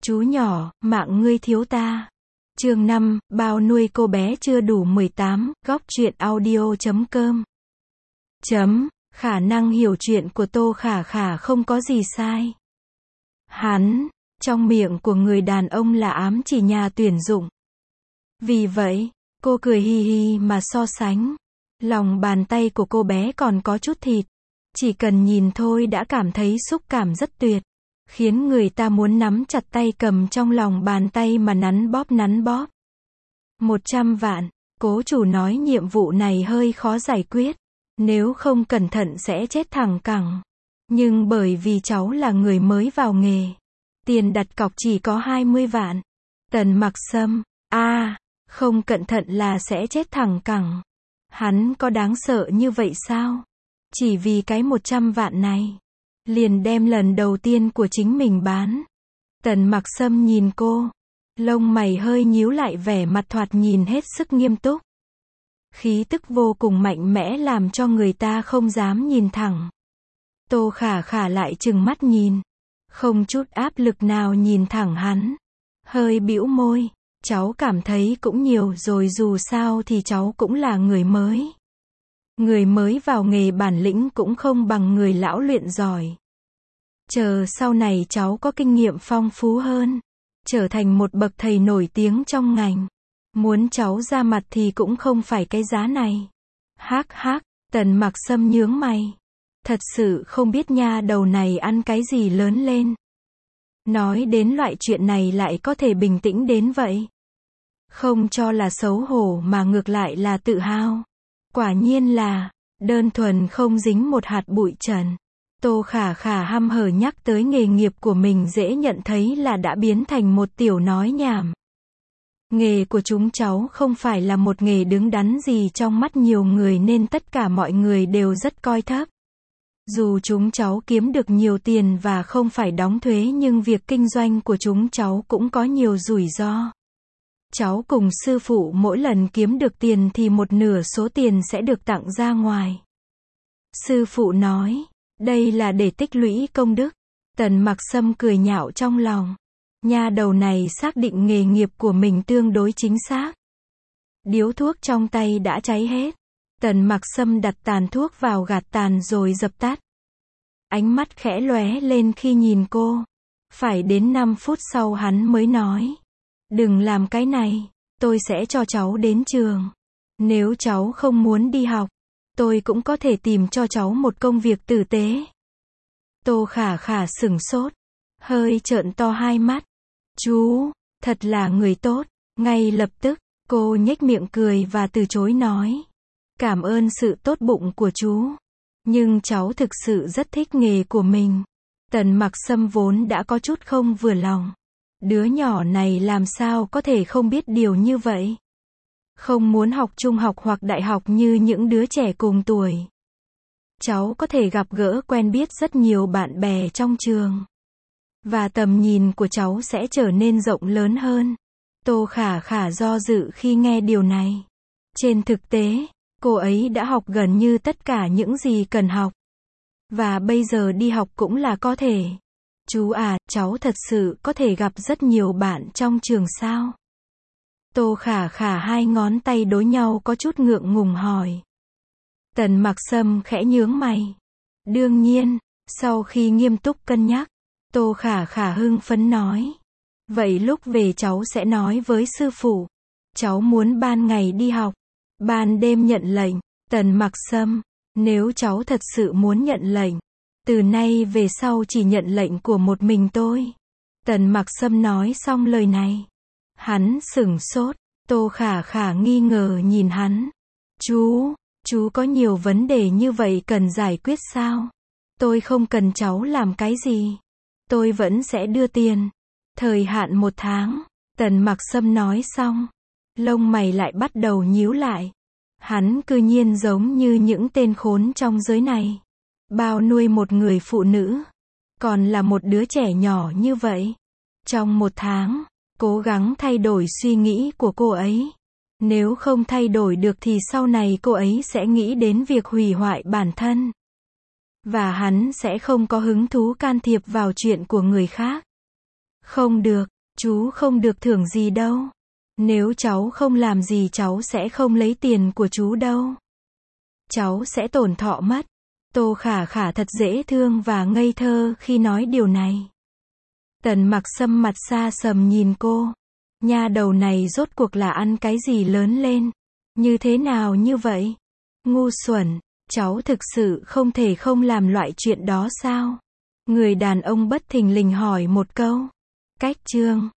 Chú nhỏ, mạng ngươi thiếu ta. Chương 5, bao nuôi cô bé chưa đủ 18, góc truyện audio.com. Khả năng hiểu chuyện của Tô Khả Khả không có gì sai. Hắn, trong miệng của người đàn ông là ám chỉ nhà tuyển dụng. Vì vậy, cô cười hi hi mà so sánh. Lòng bàn tay của cô bé còn có chút thịt. Chỉ cần nhìn thôi đã cảm thấy xúc cảm rất tuyệt. Khiến người ta muốn nắm chặt tay cầm trong lòng bàn tay mà nắn bóp nắn bóp. 100 vạn, cố chủ nói nhiệm vụ này hơi khó giải quyết. Nếu không cẩn thận sẽ chết thẳng cẳng. Nhưng bởi vì cháu là người mới vào nghề. Tiền đặt cọc chỉ có 20 vạn. Tần Mặc Sâm, không cẩn thận là sẽ chết thẳng cẳng. Hắn có đáng sợ như vậy sao? Chỉ vì cái 100 vạn này. Liền đem lần đầu tiên của chính mình bán. Tần Mặc Sâm nhìn cô. Lông mày hơi nhíu lại, vẻ mặt thoạt nhìn hết sức nghiêm túc. Khí tức vô cùng mạnh mẽ làm cho người ta không dám nhìn thẳng. Tô Khả Khả lại trừng mắt nhìn. Không chút áp lực nào nhìn thẳng hắn. Hơi bĩu môi. Cháu cảm thấy cũng nhiều rồi, dù sao thì cháu cũng là người mới. Người mới vào nghề bản lĩnh cũng không bằng người lão luyện giỏi. Chờ sau này cháu có kinh nghiệm phong phú hơn. Trở thành một bậc thầy nổi tiếng trong ngành. Muốn cháu ra mặt thì cũng không phải cái giá này. Hắc hắc, Tần Mặc Sâm nhướng mày. Thật sự không biết nha đầu này ăn cái gì lớn lên. Nói đến loại chuyện này lại có thể bình tĩnh đến vậy. Không cho là xấu hổ mà ngược lại là tự hào. Quả nhiên là, đơn thuần không dính một hạt bụi trần. Tô Khả Khả hăm hở nhắc tới nghề nghiệp của mình, dễ nhận thấy là đã biến thành một tiểu nói nhảm. Nghề của chúng cháu không phải là một nghề đứng đắn gì trong mắt nhiều người nên tất cả mọi người đều rất coi thấp. Dù chúng cháu kiếm được nhiều tiền và không phải đóng thuế nhưng việc kinh doanh của chúng cháu cũng có nhiều rủi ro. Cháu cùng sư phụ mỗi lần kiếm được tiền thì một nửa số tiền sẽ được tặng ra ngoài. Sư phụ nói, đây là để tích lũy công đức. Tần Mặc Sâm cười nhạo trong lòng. Nha đầu này xác định nghề nghiệp của mình tương đối chính xác. Điếu thuốc trong tay đã cháy hết. Tần Mặc Sâm đặt tàn thuốc vào gạt tàn rồi dập tắt. Ánh mắt khẽ lóe lên khi nhìn cô. Phải đến 5 phút sau hắn mới nói. Đừng làm cái này, tôi sẽ cho cháu đến trường. Nếu cháu không muốn đi học, tôi cũng có thể tìm cho cháu một công việc tử tế. Tô Khả Khả sửng sốt, hơi trợn to hai mắt. Chú, thật là người tốt. Ngay lập tức, cô nhếch miệng cười và từ chối nói. Cảm ơn sự tốt bụng của chú. Nhưng cháu thực sự rất thích nghề của mình. Tần Mặc Sâm vốn đã có chút không vừa lòng. Đứa nhỏ này làm sao có thể không biết điều như vậy? Không muốn học trung học hoặc đại học như những đứa trẻ cùng tuổi. Cháu có thể gặp gỡ quen biết rất nhiều bạn bè trong trường. Và tầm nhìn của cháu sẽ trở nên rộng lớn hơn. Tô Khả Khả do dự khi nghe điều này. Trên thực tế, cô ấy đã học gần như tất cả những gì cần học. Và bây giờ đi học cũng là có thể. Chú à, cháu thật sự có thể gặp rất nhiều bạn trong trường sao? Tô Khả Khả hai ngón tay đối nhau có chút ngượng ngùng hỏi. Tần Mặc Sâm khẽ nhướng mày. Đương nhiên, sau khi nghiêm túc cân nhắc, Tô Khả Khả hưng phấn nói. Vậy lúc về cháu sẽ nói với sư phụ. Cháu muốn ban ngày đi học, ban đêm nhận lệnh. Tần Mặc Sâm, nếu cháu thật sự muốn nhận lệnh, từ nay về sau chỉ nhận lệnh của một mình tôi. Tần Mặc Sâm nói xong lời này. Hắn sửng sốt. Tô Khả Khả nghi ngờ nhìn hắn. Chú có nhiều vấn đề như vậy cần giải quyết sao? Tôi không cần cháu làm cái gì. Tôi vẫn sẽ đưa tiền. Thời hạn 1 tháng. Tần Mặc Sâm nói xong. Lông mày lại bắt đầu nhíu lại. Hắn cư nhiên giống như những tên khốn trong giới này. Bao nuôi một người phụ nữ. Còn là một đứa trẻ nhỏ như vậy. Trong 1 tháng, cố gắng thay đổi suy nghĩ của cô ấy. Nếu không thay đổi được thì sau này cô ấy sẽ nghĩ đến việc hủy hoại bản thân. Và hắn sẽ không có hứng thú can thiệp vào chuyện của người khác. Không được, Chú không được thưởng gì đâu. Nếu cháu không làm gì cháu sẽ không lấy tiền của chú đâu. Cháu sẽ tổn thọ mất. Tô Khả Khả thật dễ thương và ngây thơ khi nói điều này. Tần Mặc Sâm mặt xa sầm nhìn cô. Nha đầu này rốt cuộc là ăn cái gì lớn lên? Như thế nào như vậy? Ngu xuẩn, cháu thực sự không thể không làm loại chuyện đó sao? Người đàn ông bất thình lình hỏi một câu. Cách chương